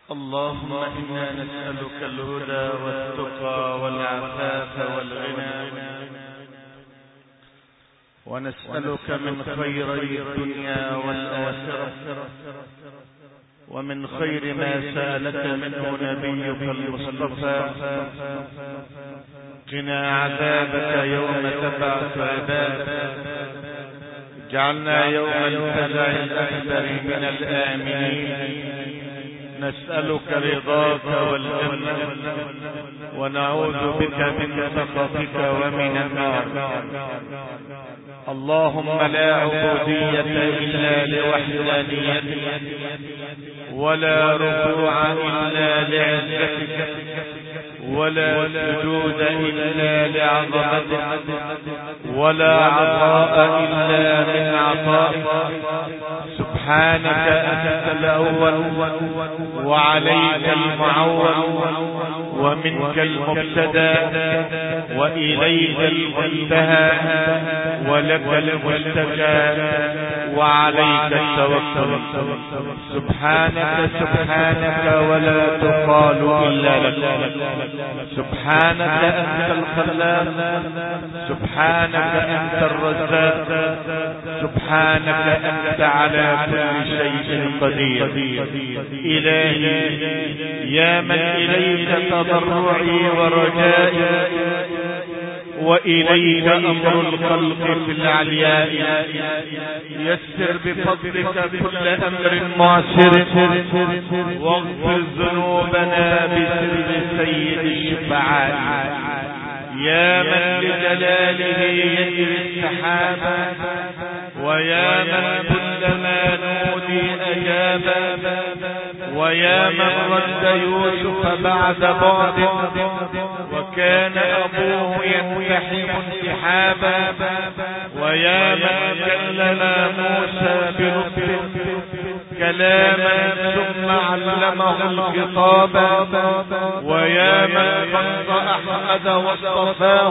اللهم إنا نسألك الهدى والتقى والعفاف والغنى، ونسألك من خيري الدنيا والآخرة، ومن خير ما سألك منه نبيك المصطفى. قنا عذابك يوم تبعث عبادك، اجعلنا يوم الفزع الأكبر من الآمنين. نسألك رضاك والجنة، ونعوذ بك من سخطك ومن النار. اللهم لا عبودية إلا لوحدانيتك، ولا ركوع إلا لعزتك، ولا سجود إلا لعظمتك، ولا عطاء إلا من عطائك. سبحانك أنت الأول، وعليك المعول، ومنك المبتدى، وإليك المنتهى، ولك المشتكى، وعليك التوكل. سبحانك سبحانك ولا تقال إلا لك. سبحانك أنت الخلاق، سبحانك أنت الرزاق، سبحانك أنت على كل شيء قدير. إلهي يا من إليك تضرعي ورجائي، وإليك أمر الخلق في العلياء، يسر بفضلك كل أمر معسر، واغفر ذنوبنا بسر سيد الشفعاء. يا من لجلاله يجري السحابا، ويا من كلما نودي أجابا، ويا من رد يوسف بعد بعد، وكان أبوه ينتحم انتحابا، ويا من كلم موسى بلطف كلاما ثم علمه الخطابا، ويا من خص أحمد واصطفاه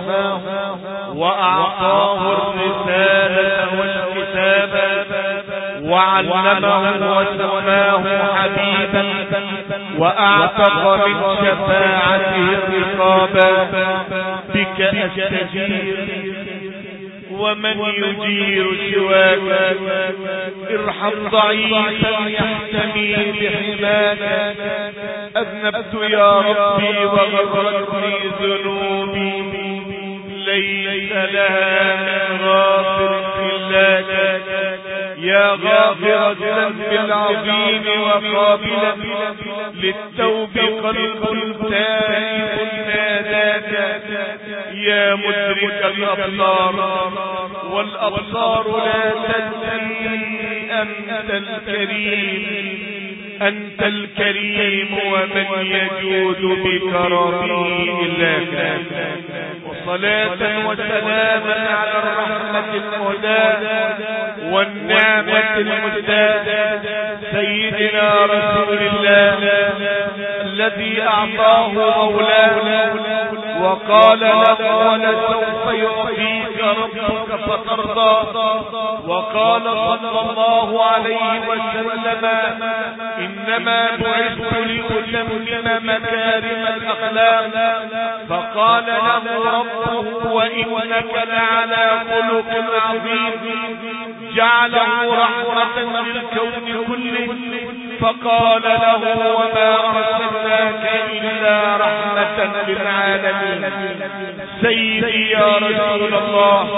وأعطاه الرسالة والكتابا، وعلمه وسماه حبيبا، وأعتق من شفاعته الرقابا. بك أستجير ومن يجير سواك، ارحم ضعيفا يحتمي بحماك. أذنبت يا ربي وغفرتني ذنوبي، ليس لها من غافر إلاك. يا غافر الذنب العظيم وقابلا للتوب قلب تائب ناداك. يا مدرك الأبصار والأبصار لا تدري، أنت الكريم، أنت الكريم، ومن يجود بكرمه إلاك. وصلاة وسلاما على الرحمة المهداة والنعمة المزداة، سيدنا رسول الله الذي أعطاه مولاه وقال له ولسوف يعطيك ربك فترضى. وقال صلى الله عليه وسلم إنما بعثت لأتمم مكارم الأخلاق. فقال له ربه وإنك لعلى خلق عظيم، جعله رحمة للكون كله. فقال له وما أرسلناك إلا رحمة للعالمين. سيدي يا رسول الله،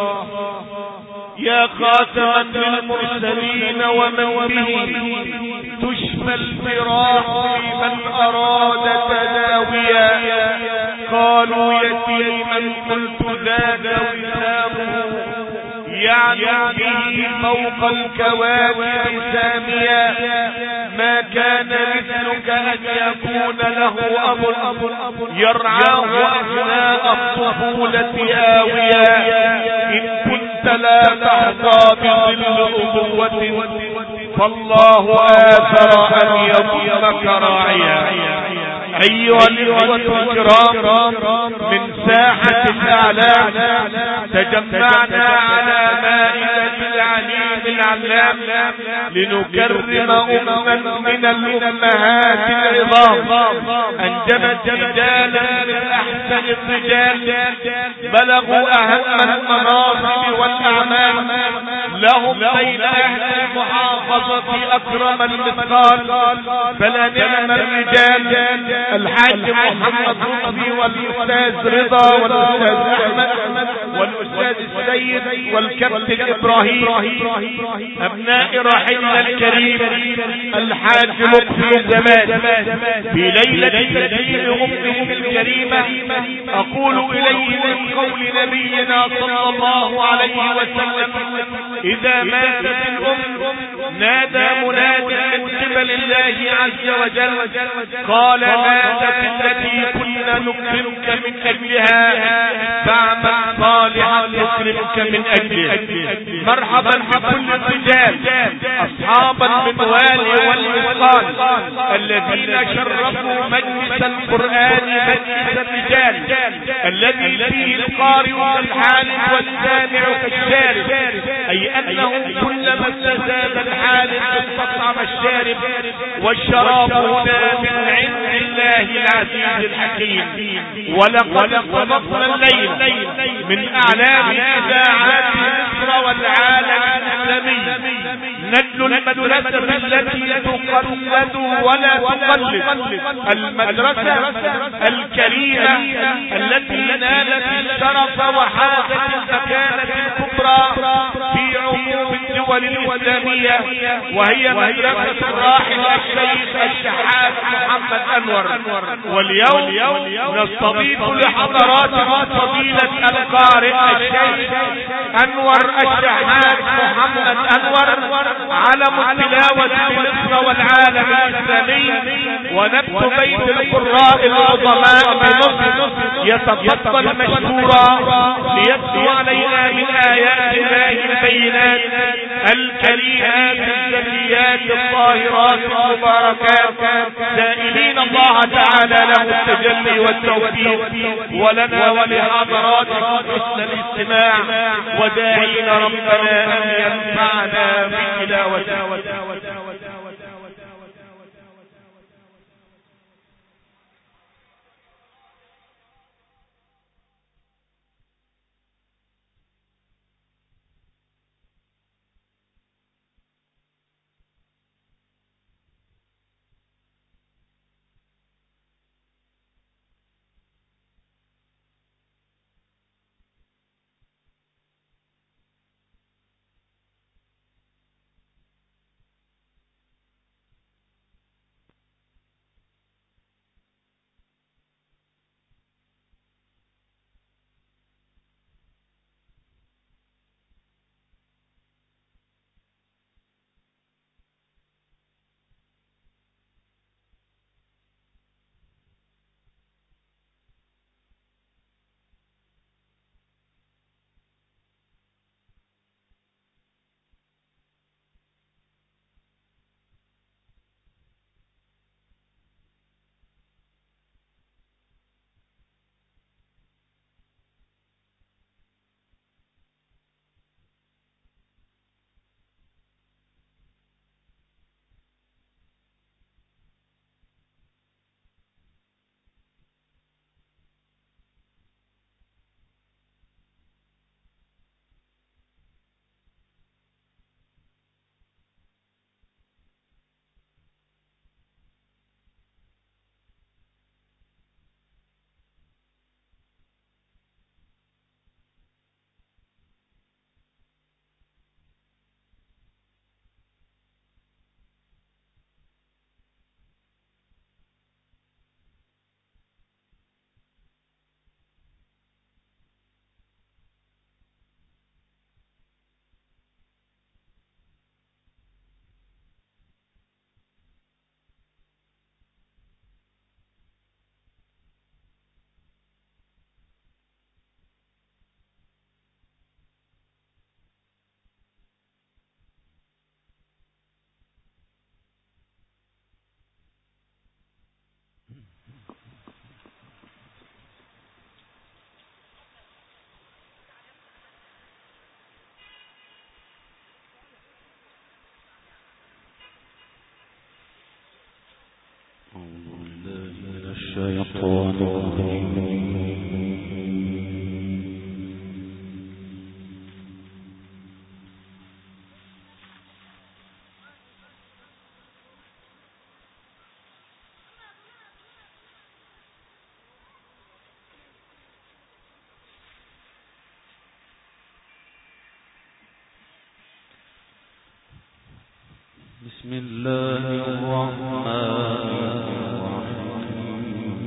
يا خاتما للمرسلين، ومن به تشفى الفراح لمن أراد تداويا. قالوا يتيما قلت ذاك وسامه، يعني به فوق الكواكب ساميا. ما كان مثلك أن يكون له أب يرعاه أثناء الطفولة آويا. إن كنت لا تحظى بظل أبوة، فالله آثر أن يضمك راعيا. أيها الإخوة الكرام، من ساحة الأعلام تجمعنا على مائدة العليم العلام لنكرم أما من الأمهات العظام أنجبت رجالا من أحسن الرجال بلغوا أهم المناصب والأعمال، لهم بين أهل المحافظة أكرم المثقال، فلا نعم الرجال الحاج محمد رشدي والأستاذ رضا والأستاذ أحمد والأستاذ السيد والكابتن إبراهيم، أبناء رحمنا الكريم الحاج لطفي زمان، في ليلة تكريم أمهم الكريمة أقول إليه من قول نبينا صلى الله عليه وسلم: إذا ماتت الأم نادى مناد من قبل الله عز وجل قال ماتت التي كنا نكرمك من أجلها فاعمل صالحا نكرمك من أجله. مرحبا بكل الرجال أصحاب المنوال والمثقال الذين شرفوا مجلس القرآن، مجلس الرجال الذي فيه القارئ كالحالف والسامع كالشارب، أي أنه كلما استزاد الحالف استطعم الشارب، والشراب هنا من عند الله العزيز الحكيم. ولقد استضفنا الليل من أعلام إذاعات مصر والعالم الإسلامي نجل المدرسة التي تقلد ولا تقلد، المدرسة الكريمة التي نالت الشرف وحازت المكانة الكبرى في عموم الدول الإسلامية، وهي مدرسة الراحل الشيخ الشحات محمد أنور. واليوم نستضيف لحضراتكم فضيلة القارئ الشيخ أنور الشحات محمد أنور، علم التلاوة بمصر والعالم الإسلامي ونبت بيت القراء العظماء بمصر، يتفضل مشكورا ليتلو علينا من آيات الله البينات الكريمات الزكيات الطاهرات المباركات، سائلين الله تعالى له التجلي والتوفيق، ولنا ولحضراتكم حسن الاستماع، وداعين ربنا أن ينفعنا بتلاوته. بسم الله الرحمن الرحيم.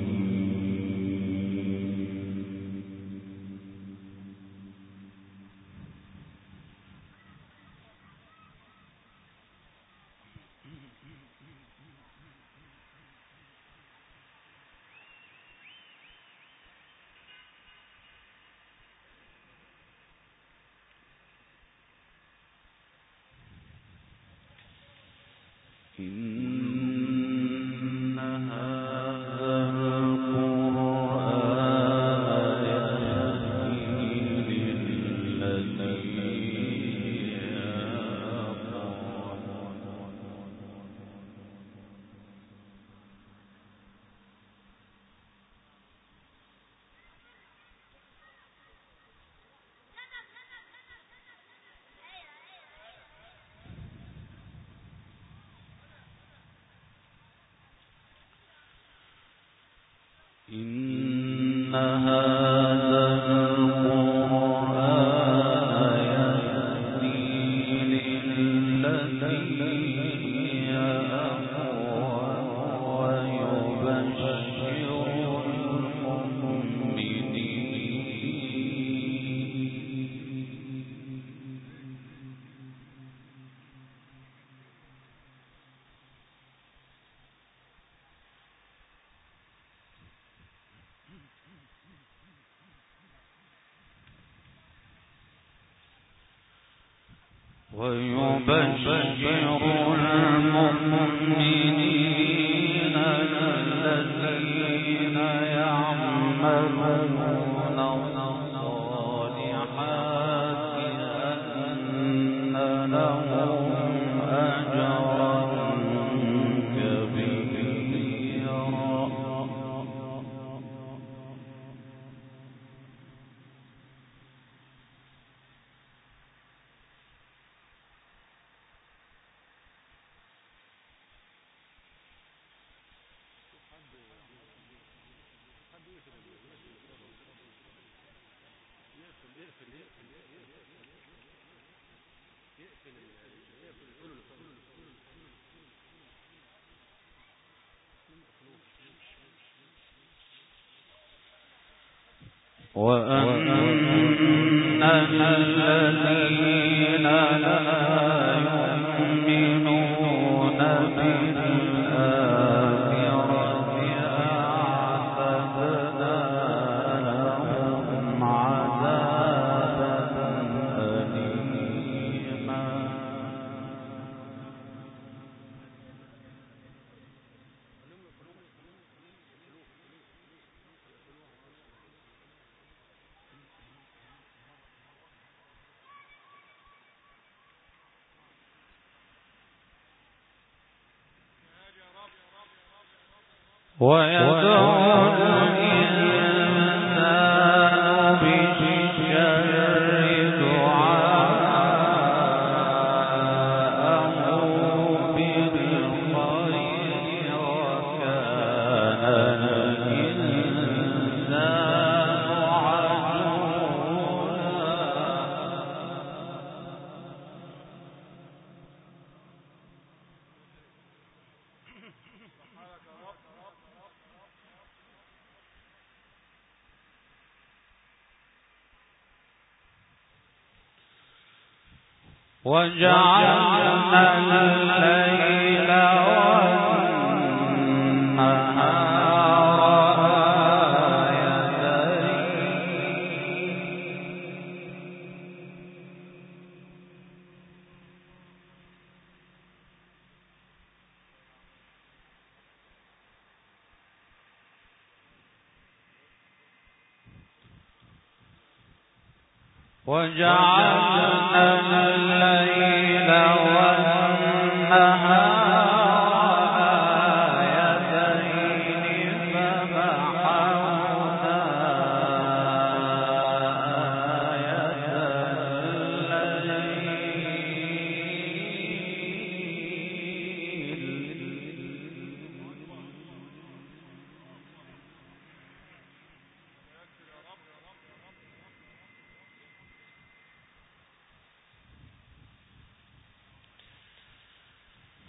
إن هذا القرآن يهدي للتي هي أقوم ويبشر المؤمنين الذين يعملون الصالحات أن لهم أجرا كبيرا. وأن الذين لا يؤمنون بالآخرة أعتدنا لهم عذابا أليما. ويدعو الإنسان بالشر دعاءه بالخير وكان الإنسان وجعلنا الليل والنهار آيتين وجعلنا الليل والنهار آيتين فمحونا آية الليل.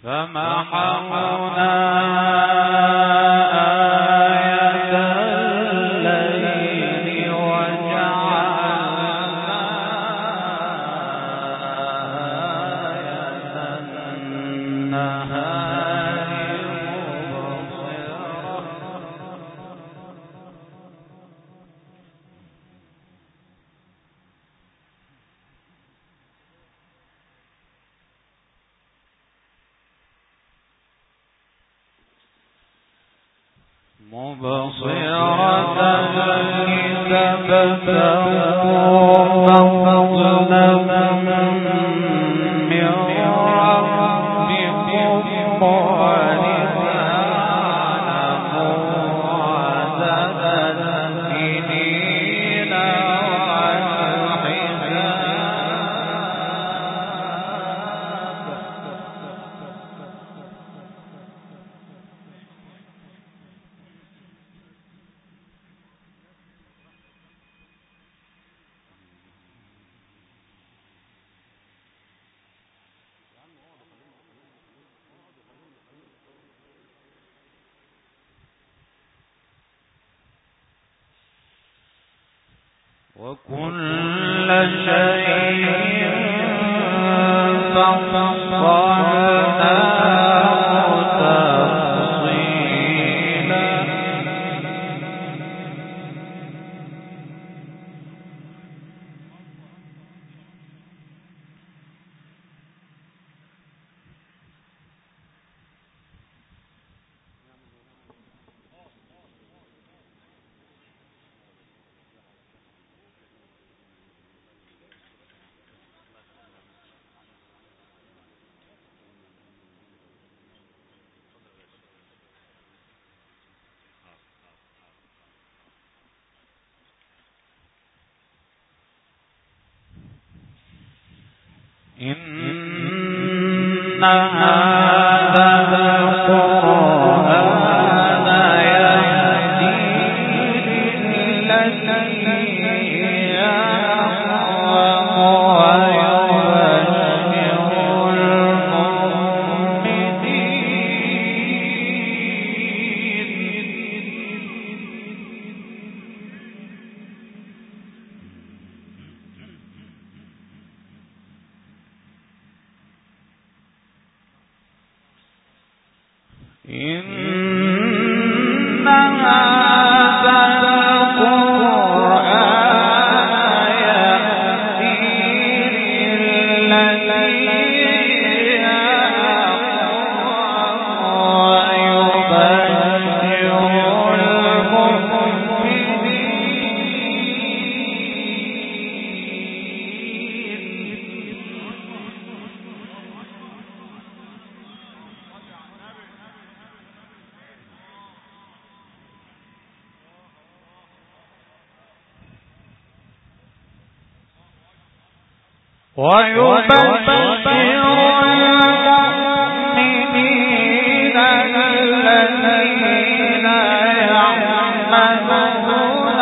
وكل شيء فصلناه تفصيلا إن هذا القرآن يهدي للتي هي أقوم ويبشر المؤمنين الذين يعملون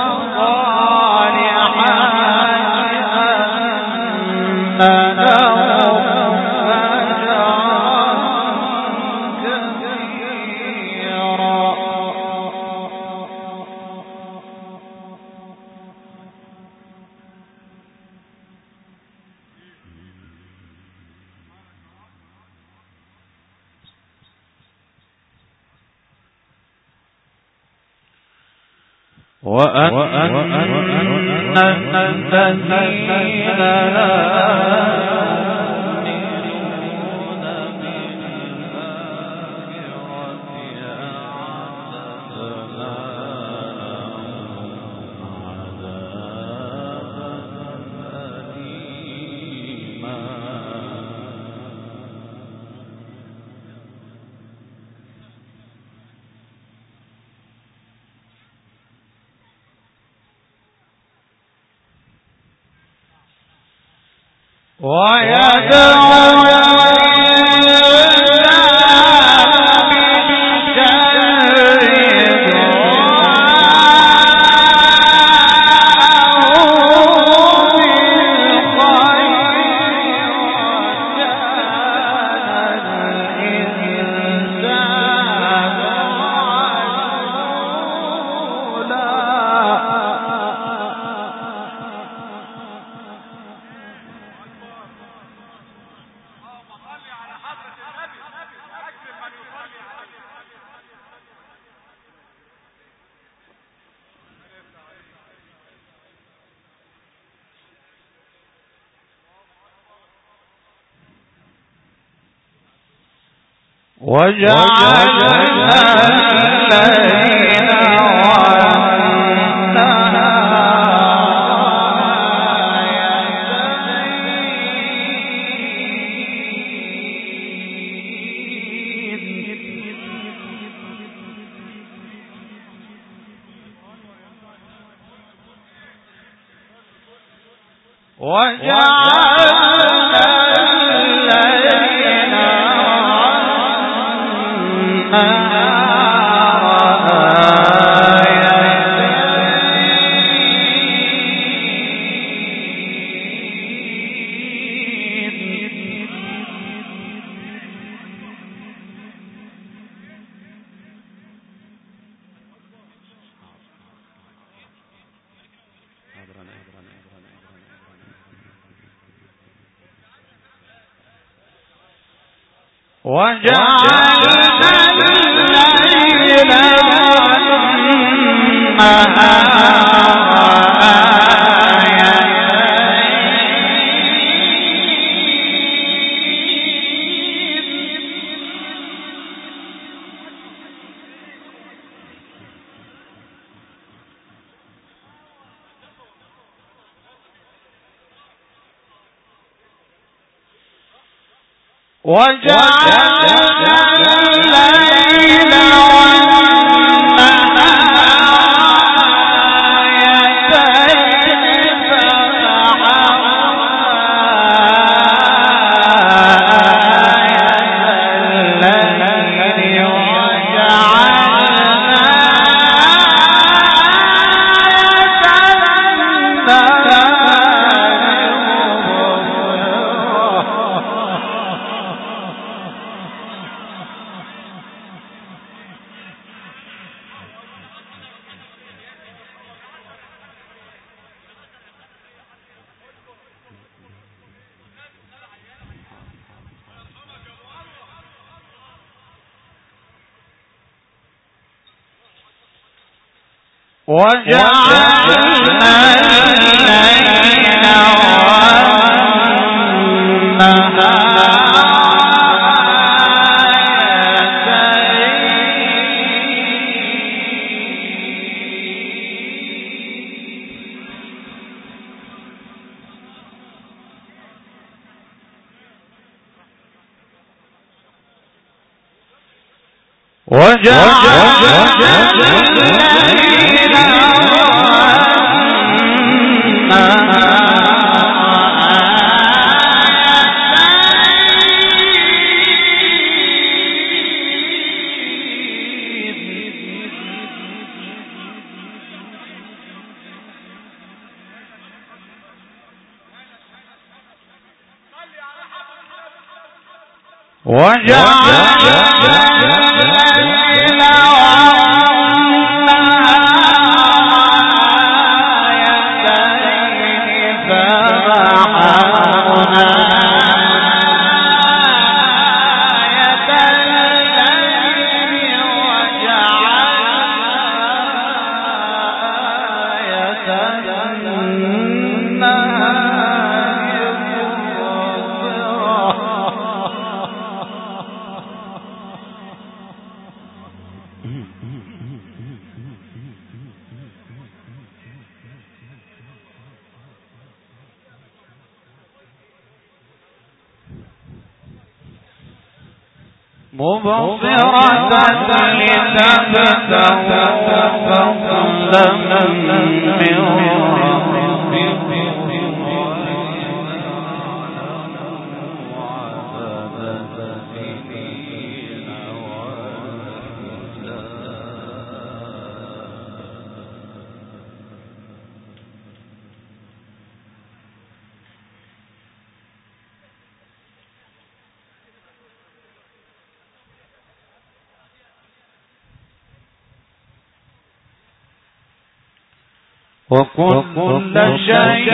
الصالحات أن لهم أجرا كبيرا. وأن الذين لا يؤمنون بالآخرة أعتدنا لهم عذابا أليما. ويدعو وجعلنا الليل وكل شيء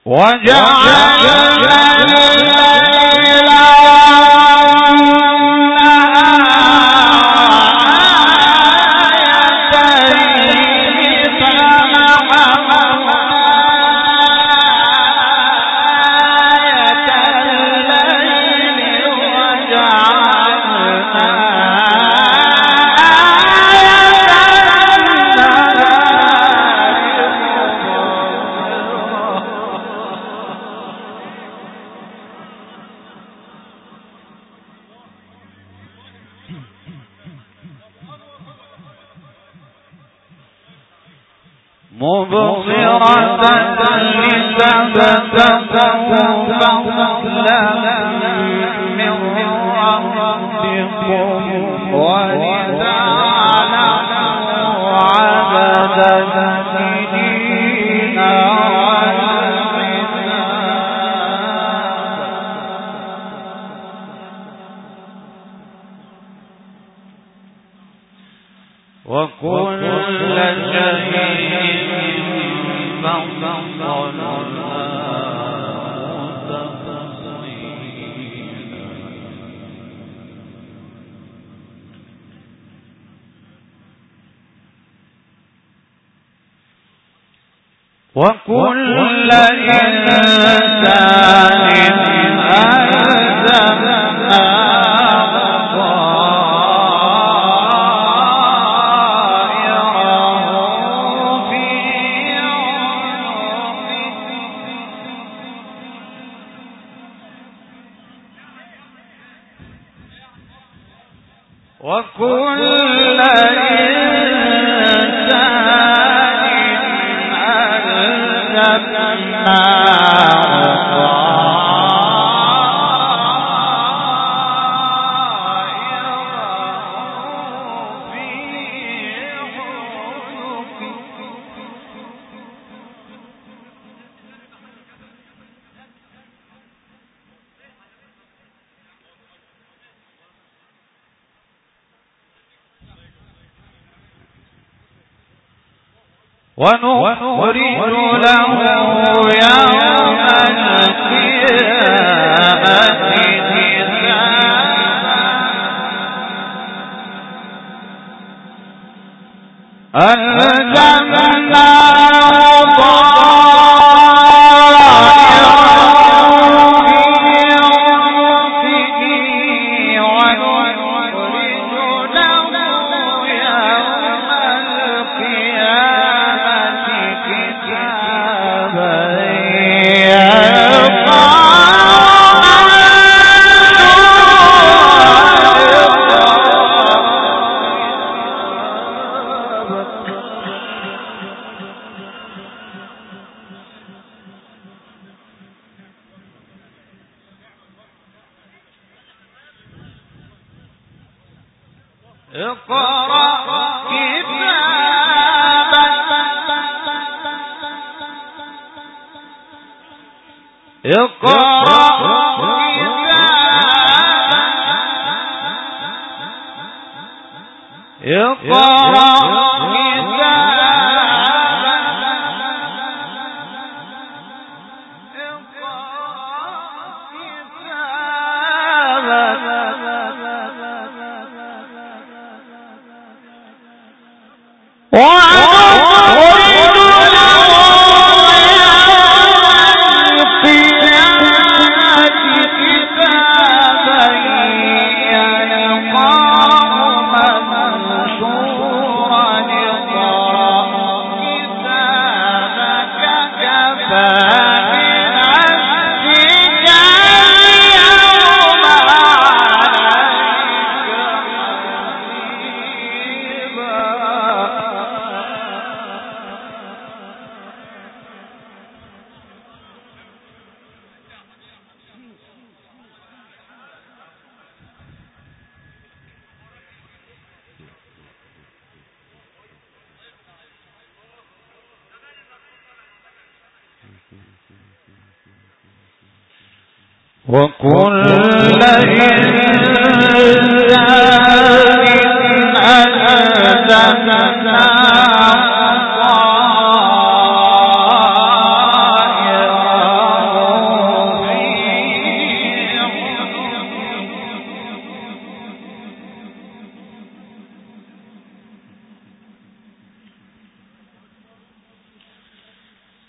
وكل إنسان ونخرج له يوم وكل إنسان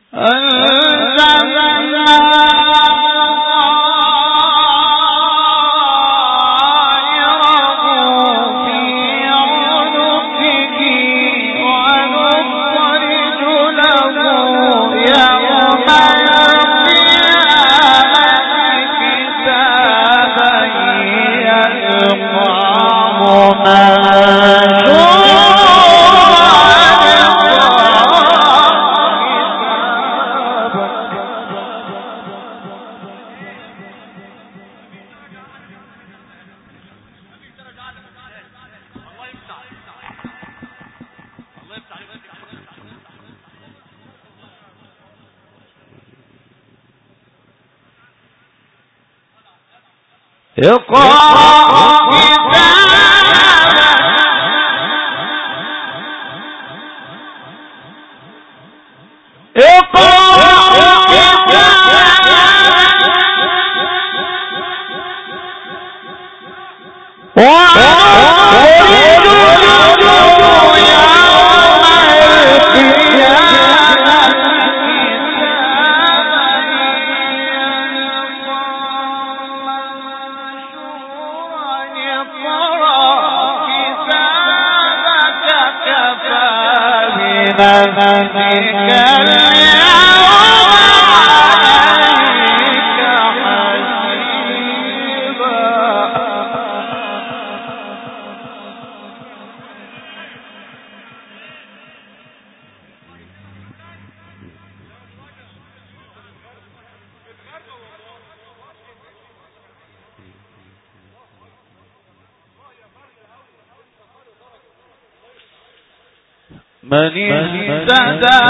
من اهتدى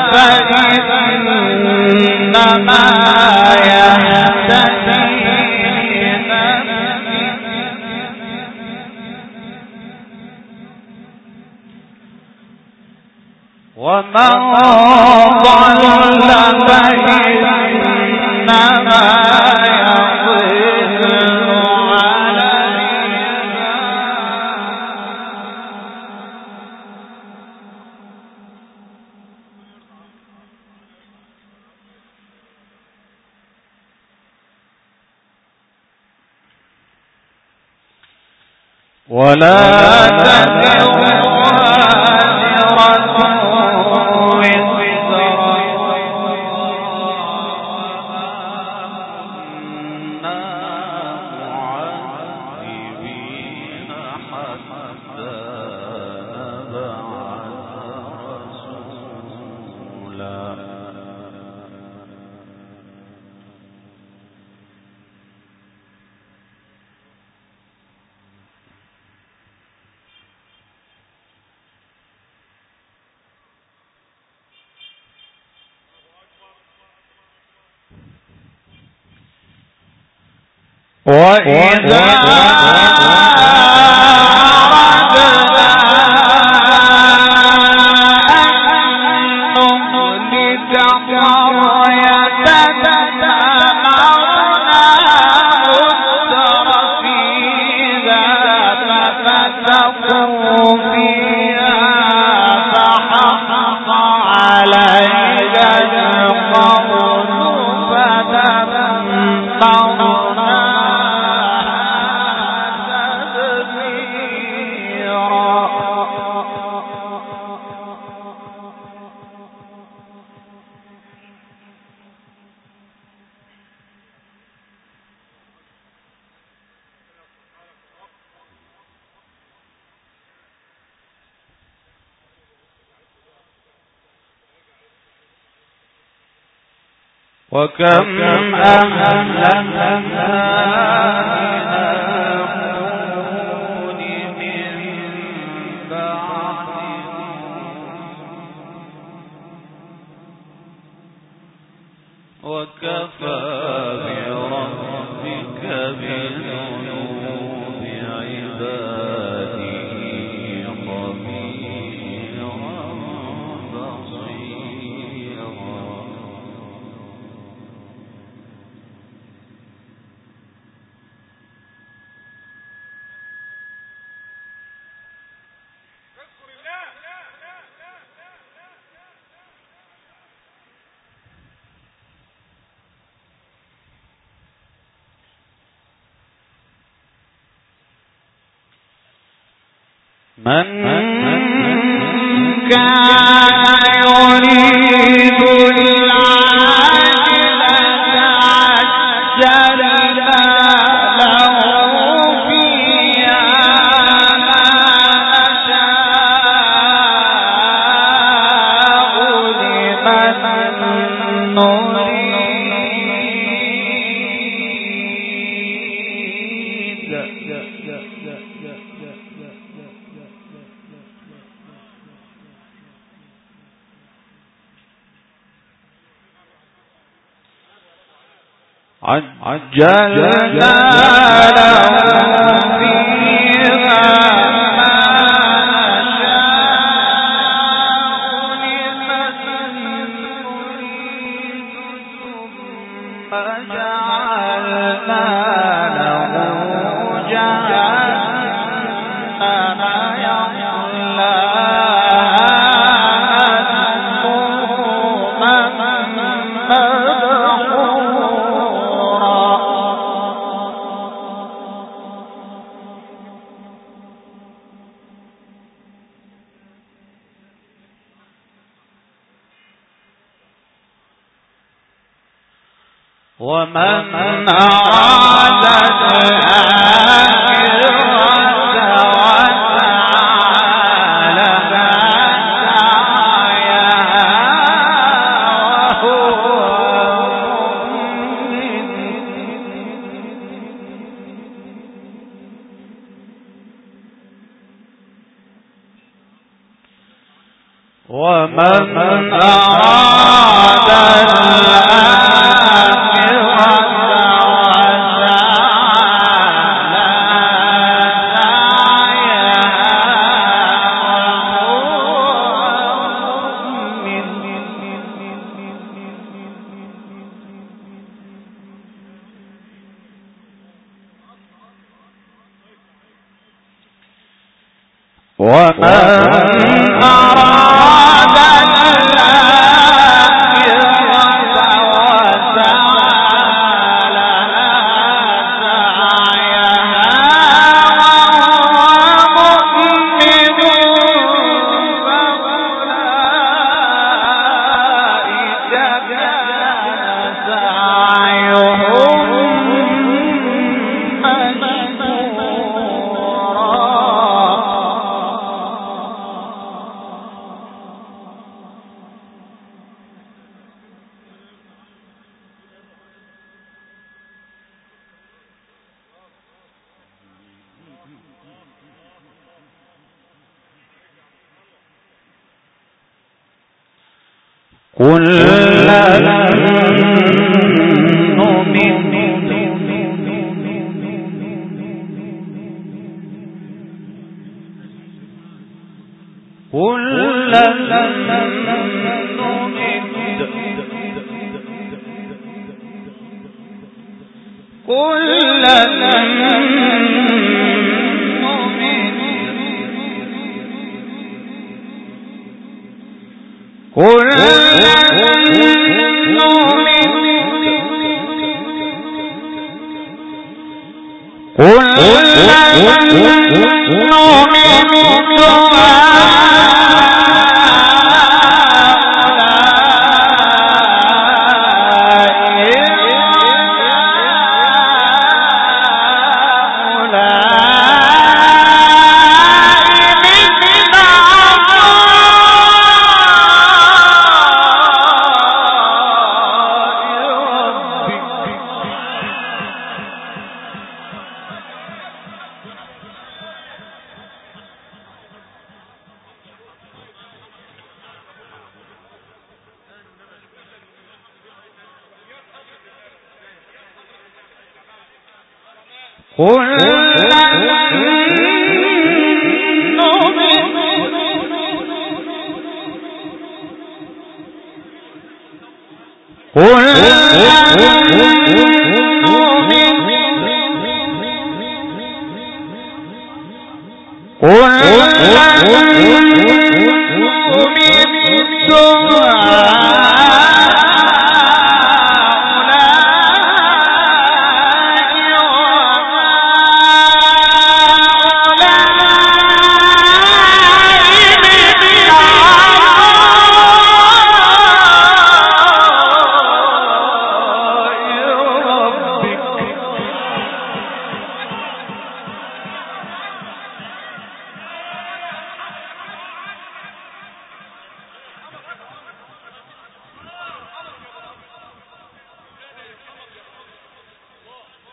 فإنما يهتدي لنفسه ومن ضل فإنما ولا تزر وازرة وزر كنا معذبين حتى نبعث رسولا. وإذا أردنا أن نهلك قرية أمرنا مترفيها ففسقوا فيها فحق عليها القول فدمرنا. وكم أهلكنا وكفى بربك بذنوب عباده خبيرا بصيرا. من كان يريد العاجلة عجلنا له فيها ما نشاء لمن عجلنا له فيها ما نشاء لمن نريد ثم جعلنا له جهنم يصلاها ومن أراد الآخرة وسعى لها سعيها وهو مؤمن ومن أراد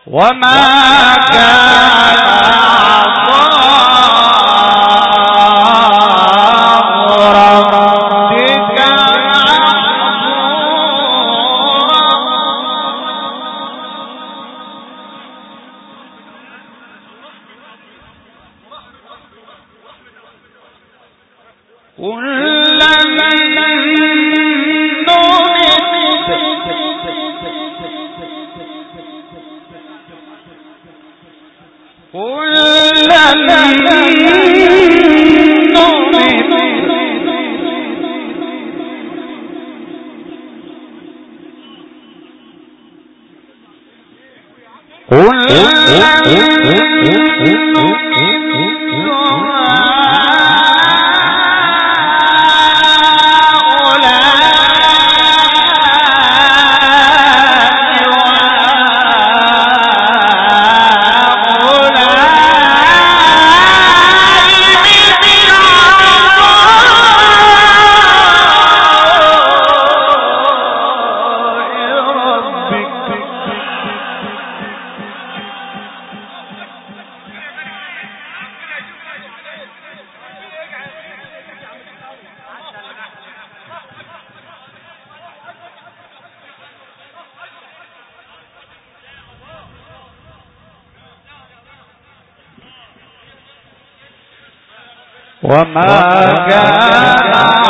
وما كان وما كان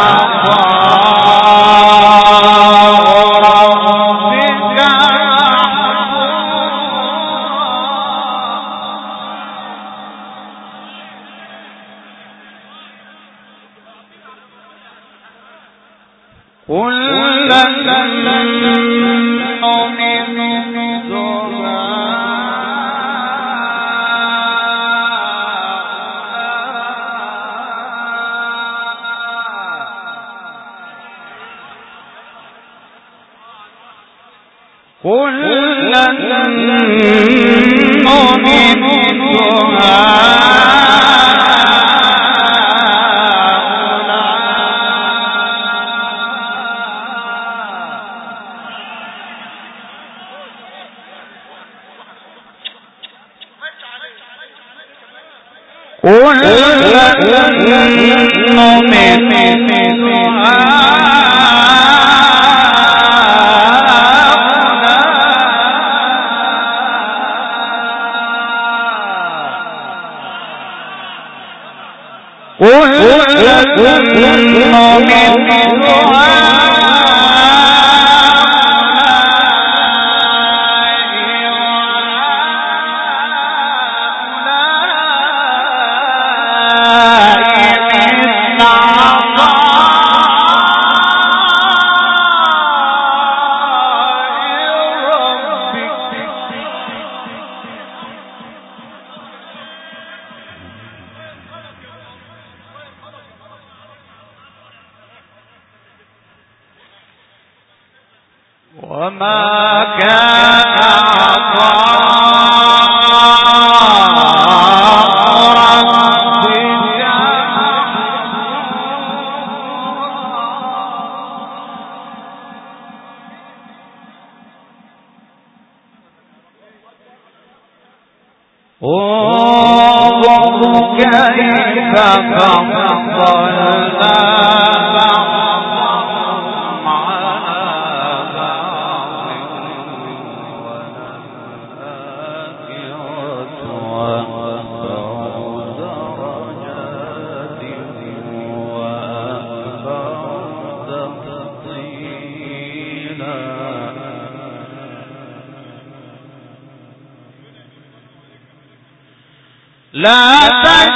لا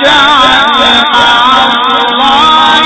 تجعل مع الله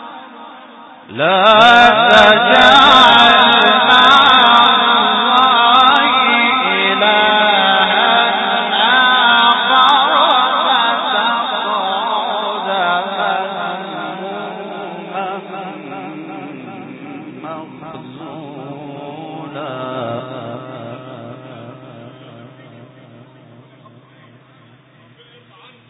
لا تجعل مع الله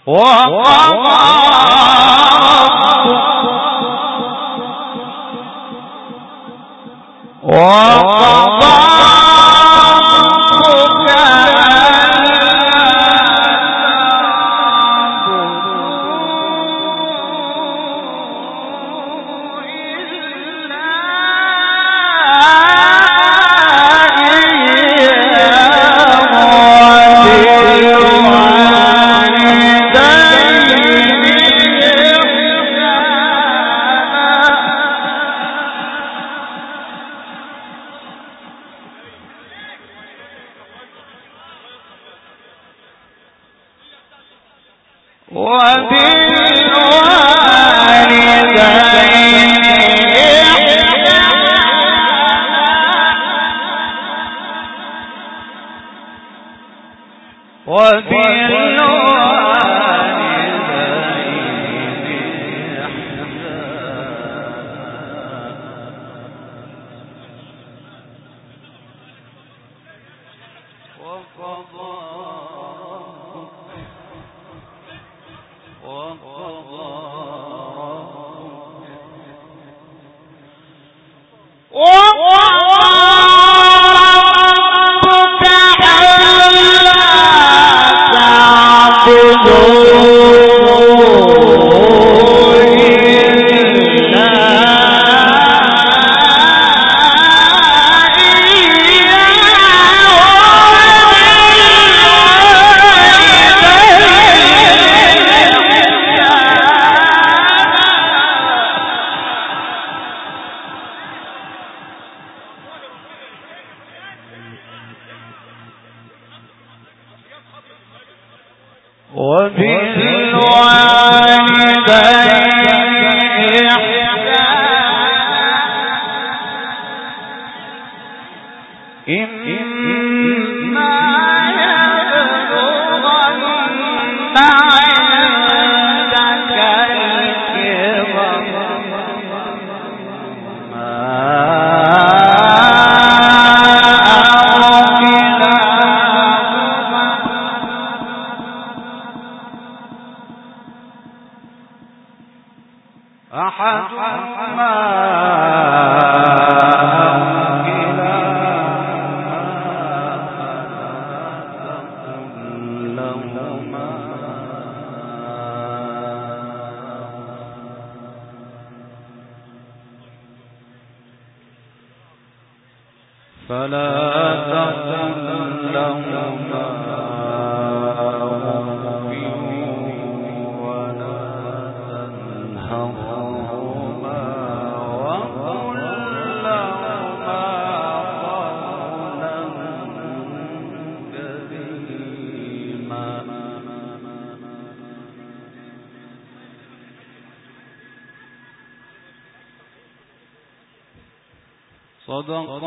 صدق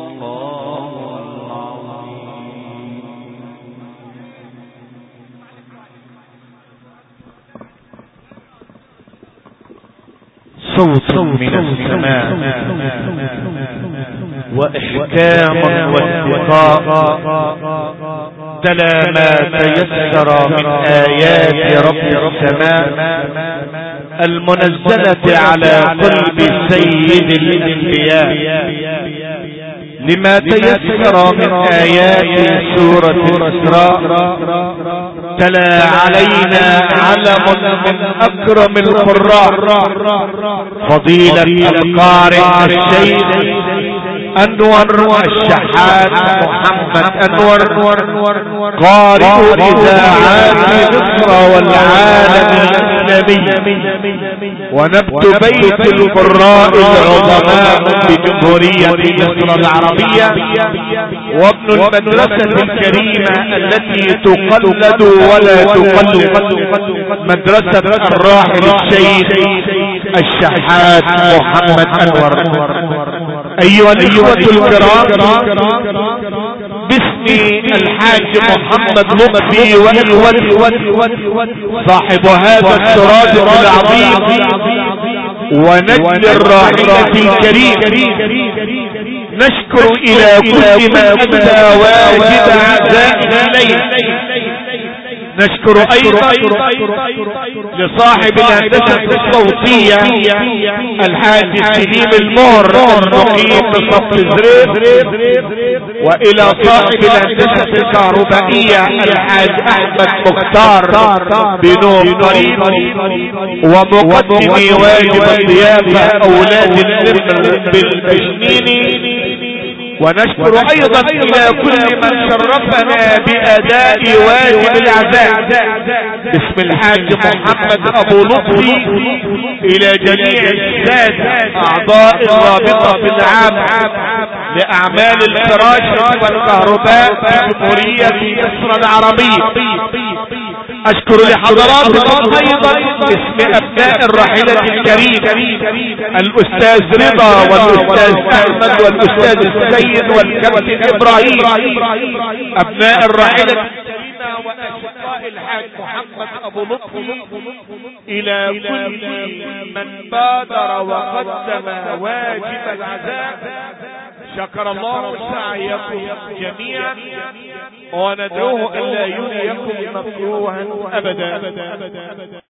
الله العظيم. صوت من السماء وإحكام واتقاء تلا ما تيسر من آيات رب السماء المنزلة على قلب سيد الأنبياء لما تيسر من آيات سورة الإسراء تلا علينا علم من أكرم القراء فضيلة القارئ الشيخ أنور الشحات محمد أنور قارئ إذاعات مصر والعالم الإسلامي ونبت بيت القراء العظماء بجمهورية مصر العربية وابن المدرسة الكريمة التي تقلد ولا تقلد مدرسة الراحل الشيخ الشحات محمد أنور. أيها الإخوة الكرام، باسم الحاج محمد لطفي وإخوته صاحب هذا السراج العظيم ونجل الراحلة الكريم نشكر إلى كل من أدى واجب عزاء إليه نشكر أيضا لصاحب الهندسة الصوتية الحاج سليم المهر المقيم بصف الزريف، وإلى صاحب الهندسة الكهربائية الحاج أحمد مختار بنور قريب، ومقدمي واجب الضيافة أولاد النمر بالبشنيني. ونشكر ايضا الى كل من شرفنا باداء واجب العزاء باسم الحاج محمد ابو لطفي، الى جميع السادة اعضاء الرابطة العامة لاعمال الفراش والكهرباء في جمهورية مصر العربية. اشكر لحضراتكم ايضا باسم ابناء الراحلة الكريم الاستاذ رضا والاستاذ احمد والاستاذ السيد والكابتن ابراهيم، ابناء الراحلة واشقاء الحاج محمد ابو لطفي، الى كل من بادر وقدم واجب العزاء. شكر الله سعيكم جميعا، وندعوه الا يليكم مكروها ابدا.